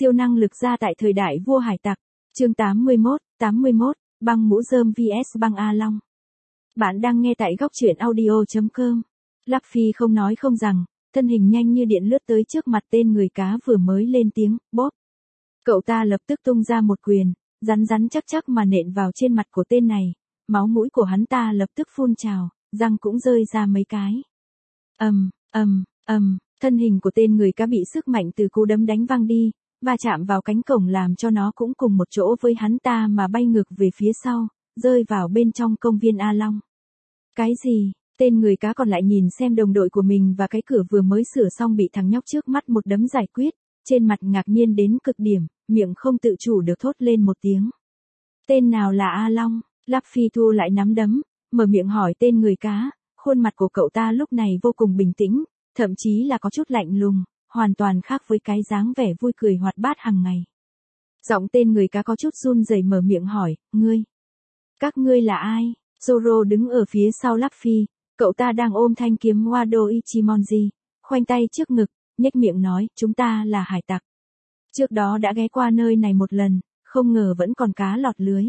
Siêu năng lực gia tại thời đại vua hải tặc. Chương 81, băng mũ rơm vs băng A Long. Bạn đang nghe tại góc truyện audio.com. Luffy không nói không rằng, thân hình nhanh như điện lướt tới trước mặt tên người cá vừa mới lên tiếng, bóp. Cậu ta lập tức tung ra một quyền, rắn chắc mà nện vào trên mặt của tên này, máu mũi của hắn ta lập tức phun trào, răng cũng rơi ra mấy cái. Thân hình của tên người cá bị sức mạnh từ cú đấm đánh văng đi, và chạm vào cánh cổng làm cho nó cũng cùng một chỗ với hắn ta mà bay ngược về phía sau, rơi vào bên trong công viên A Long. Cái gì? Tên người cá còn lại nhìn xem đồng đội của mình và cái cửa vừa mới sửa xong bị thằng nhóc trước mắt một đấm giải quyết, trên mặt ngạc nhiên đến cực điểm, miệng không tự chủ được thốt lên một tiếng. Tên nào là A Long? Luffy thu lại nắm đấm, mở miệng hỏi tên người cá, khuôn mặt của cậu ta lúc này vô cùng bình tĩnh, thậm chí là có chút lạnh lùng, hoàn toàn khác với cái dáng vẻ vui cười hoạt bát hàng ngày. Giọng tên người cá có chút run rẩy mở miệng hỏi, các ngươi là ai? Zoro đứng ở phía sau Luffy, cậu ta đang ôm thanh kiếm Wado Ichimonji, khoanh tay trước ngực, nhếch miệng nói, chúng ta là hải tặc. Trước đó đã ghé qua nơi này một lần, không ngờ vẫn còn cá lọt lưới.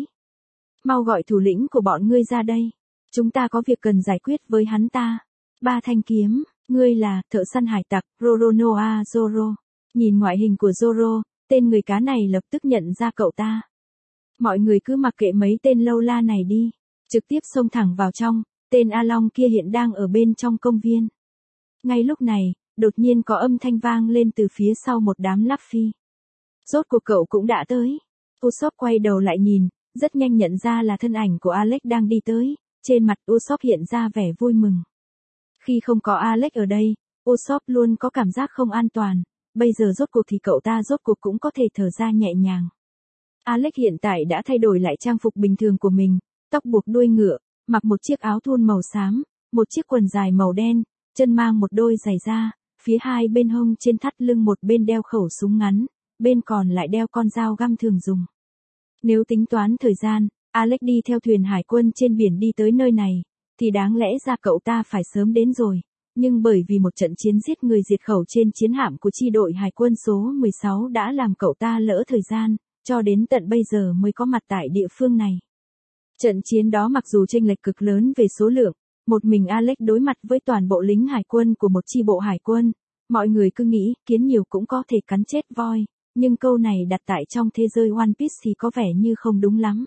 Mau gọi thủ lĩnh của bọn ngươi ra đây. Chúng ta có việc cần giải quyết với hắn ta. 3 thanh kiếm, ngươi là thợ săn hải tặc, Roronoa Zoro. Nhìn ngoại hình của Zoro, tên người cá này lập tức nhận ra cậu ta. Mọi người cứ mặc kệ mấy tên lâu la này đi, trực tiếp xông thẳng vào trong, tên A Long kia hiện đang ở bên trong công viên. Ngay lúc này, đột nhiên có âm thanh vang lên từ phía sau một đám Luffy. Rốt cuộc cậu cũng đã tới. Usopp quay đầu lại nhìn, rất nhanh nhận ra là thân ảnh của Alex đang đi tới, trên mặt Usopp hiện ra vẻ vui mừng. Khi không có Alex ở đây, Usopp luôn có cảm giác không an toàn, bây giờ rốt cuộc thì cậu ta rốt cuộc cũng có thể thở ra nhẹ nhàng. Alex hiện tại đã thay đổi lại trang phục bình thường của mình, tóc buộc đuôi ngựa, mặc một chiếc áo thun màu xám, một chiếc quần dài màu đen, chân mang một đôi giày da, phía hai bên hông trên thắt lưng một bên đeo khẩu súng ngắn, bên còn lại đeo con dao găm thường dùng. Nếu tính toán thời gian, Alex đi theo thuyền hải quân trên biển đi tới nơi này, thì đáng lẽ ra cậu ta phải sớm đến rồi, nhưng bởi vì một trận chiến giết người diệt khẩu trên chiến hạm của chi đội hải quân số 16 đã làm cậu ta lỡ thời gian, cho đến tận bây giờ mới có mặt tại địa phương này. Trận chiến đó mặc dù chênh lệch cực lớn về số lượng, một mình Alex đối mặt với toàn bộ lính hải quân của một chi bộ hải quân, mọi người cứ nghĩ kiến nhiều cũng có thể cắn chết voi, nhưng câu này đặt tại trong thế giới One Piece thì có vẻ như không đúng lắm.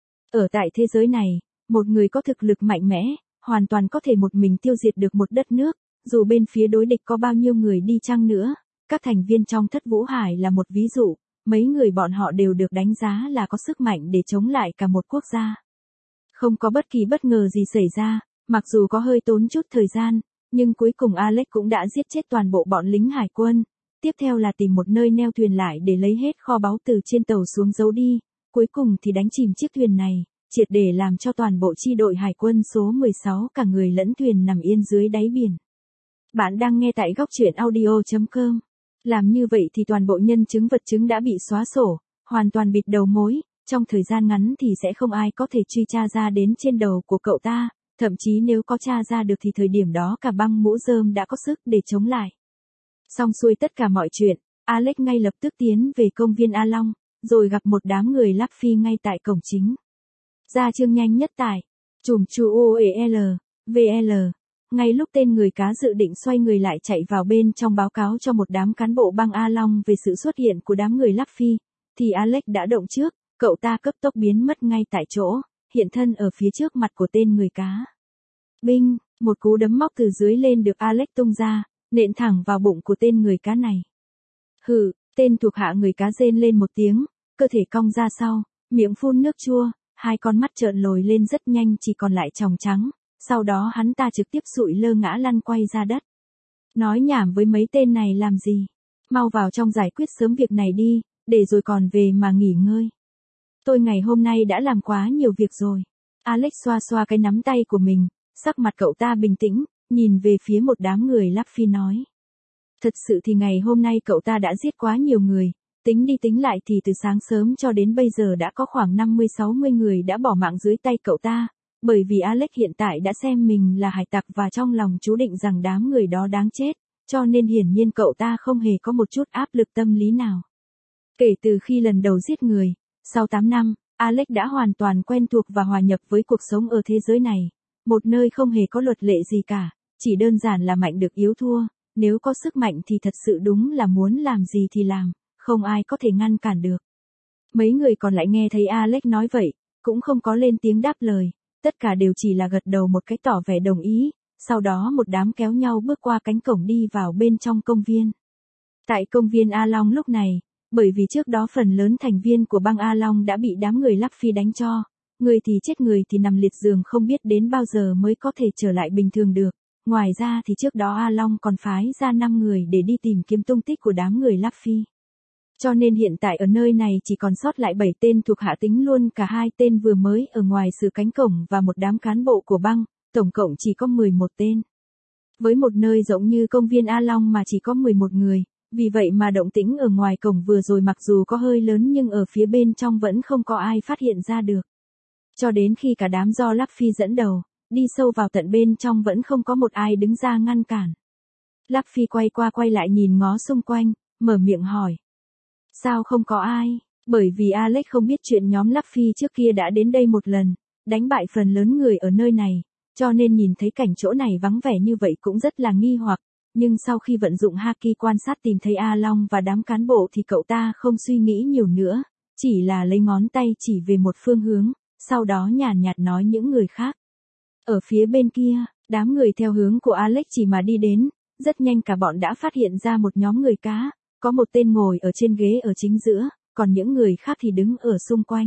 Ở tại thế giới này, một người có thực lực mạnh mẽ, hoàn toàn có thể một mình tiêu diệt được một đất nước, dù bên phía đối địch có bao nhiêu người đi chăng nữa. Các thành viên trong Thất Vũ Hải là một ví dụ, mấy người bọn họ đều được đánh giá là có sức mạnh để chống lại cả một quốc gia. Không có bất kỳ bất ngờ gì xảy ra, mặc dù có hơi tốn chút thời gian, nhưng cuối cùng Alex cũng đã giết chết toàn bộ bọn lính hải quân. Tiếp theo là tìm một nơi neo thuyền lại để lấy hết kho báu từ trên tàu xuống giấu đi, cuối cùng thì đánh chìm chiếc thuyền này, triệt để làm cho toàn bộ chi đội hải quân số 16 cả người lẫn thuyền nằm yên dưới đáy biển. Bạn đang nghe tại góc truyện audio.com. Làm như vậy thì toàn bộ nhân chứng vật chứng đã bị xóa sổ, hoàn toàn bịt đầu mối, trong thời gian ngắn thì sẽ không ai có thể truy tra ra đến trên đầu của cậu ta, thậm chí nếu có tra ra được thì thời điểm đó cả băng mũ rơm đã có sức để chống lại. Xong xuôi tất cả mọi chuyện, Alex ngay lập tức tiến về công viên A Long, rồi gặp một đám người Luffy ngay tại cổng chính. Ra chương nhanh nhất tải, chùm chu OEL, VL. Ngay lúc tên người cá dự định xoay người lại chạy vào bên trong báo cáo cho một đám cán bộ băng A Long về sự xuất hiện của đám người Luffy, thì Alex đã động trước, cậu ta cấp tốc biến mất ngay tại chỗ, hiện thân ở phía trước mặt của tên người cá. Binh, một cú đấm móc từ dưới lên được Alex tung ra, nện thẳng vào bụng của tên người cá này. Hừ, tên thuộc hạ người cá rên lên một tiếng, cơ thể cong ra sau, miệng phun nước chua, hai con mắt trợn lồi lên rất nhanh chỉ còn lại tròng trắng, sau đó hắn ta trực tiếp sụi lơ ngã lăn quay ra đất. Nói nhảm với mấy tên này làm gì? Mau vào trong giải quyết sớm việc này đi, để rồi còn về mà nghỉ ngơi. Tôi ngày hôm nay đã làm quá nhiều việc rồi. Alex xoa xoa cái nắm tay của mình, sắc mặt cậu ta bình tĩnh, nhìn về phía một đám người Luffy nói. Thật sự thì ngày hôm nay cậu ta đã giết quá nhiều người, tính đi tính lại thì từ sáng sớm cho đến bây giờ đã có khoảng 50-60 người đã bỏ mạng dưới tay cậu ta, bởi vì Alex hiện tại đã xem mình là hải tặc và trong lòng chú định rằng đám người đó đáng chết, cho nên hiển nhiên cậu ta không hề có một chút áp lực tâm lý nào. Kể từ khi lần đầu giết người, sau 8 năm, Alex đã hoàn toàn quen thuộc và hòa nhập với cuộc sống ở thế giới này. Một nơi không hề có luật lệ gì cả, chỉ đơn giản là mạnh được yếu thua, nếu có sức mạnh thì thật sự đúng là muốn làm gì thì làm, không ai có thể ngăn cản được. Mấy người còn lại nghe thấy Alex nói vậy, cũng không có lên tiếng đáp lời, tất cả đều chỉ là gật đầu một cái tỏ vẻ đồng ý, sau đó một đám kéo nhau bước qua cánh cổng đi vào bên trong công viên. Tại công viên A Long lúc này, bởi vì trước đó phần lớn thành viên của băng A Long đã bị đám người Luffy đánh cho, người thì chết người thì nằm liệt giường không biết đến bao giờ mới có thể trở lại bình thường được. Ngoài ra thì trước đó A Long còn phái ra 5 người để đi tìm kiếm tung tích của đám người Luffy. Cho nên hiện tại ở nơi này chỉ còn sót lại 7 tên thuộc hạ tính luôn cả 2 tên vừa mới ở ngoài sự cánh cổng và một đám cán bộ của băng, tổng cộng chỉ có 11 tên. Với một nơi rộng như công viên A Long mà chỉ có 11 người, vì vậy mà động tĩnh ở ngoài cổng vừa rồi mặc dù có hơi lớn nhưng ở phía bên trong vẫn không có ai phát hiện ra được. Cho đến khi cả đám do Luffy dẫn đầu, đi sâu vào tận bên trong vẫn không có một ai đứng ra ngăn cản. Luffy quay qua quay lại nhìn ngó xung quanh, mở miệng hỏi. Sao không có ai? Bởi vì Alex không biết chuyện nhóm Luffy trước kia đã đến đây một lần, đánh bại phần lớn người ở nơi này, cho nên nhìn thấy cảnh chỗ này vắng vẻ như vậy cũng rất là nghi hoặc. Nhưng sau khi vận dụng Haki quan sát tìm thấy A Long và đám cán bộ thì cậu ta không suy nghĩ nhiều nữa, chỉ là lấy ngón tay chỉ về một phương hướng, sau đó nhàn nhạt nói những người khác. Ở phía bên kia, đám người theo hướng của Alex chỉ mà đi đến, rất nhanh cả bọn đã phát hiện ra một nhóm người cá, có một tên ngồi ở trên ghế ở chính giữa, còn những người khác thì đứng ở xung quanh.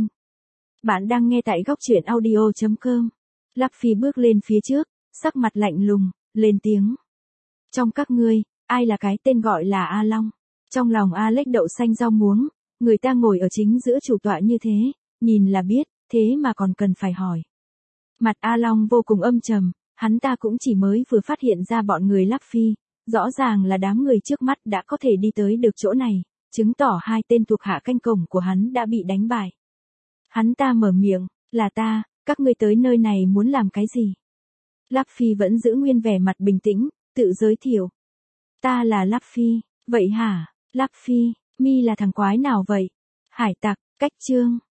Bạn đang nghe tại góc truyện audio.com. Luffy bước lên phía trước, sắc mặt lạnh lùng, lên tiếng. Trong các ngươi, ai là cái tên gọi là A Long? Trong lòng Alex đậu xanh rau muống, người ta ngồi ở chính giữa chủ tọa như thế, nhìn là biết, thế mà còn cần phải hỏi. Mặt A Long vô cùng âm trầm, hắn ta cũng chỉ mới vừa phát hiện ra bọn người Luffy, rõ ràng là đám người trước mắt đã có thể đi tới được chỗ này, chứng tỏ 2 tên thuộc hạ canh cổng của hắn đã bị đánh bại. Hắn ta mở miệng, là ta, các ngươi tới nơi này muốn làm cái gì? Luffy vẫn giữ nguyên vẻ mặt bình tĩnh, tự giới thiệu. Ta là Luffy, vậy hả? Luffy, mi là thằng quái nào vậy? Hải tặc, cách chương.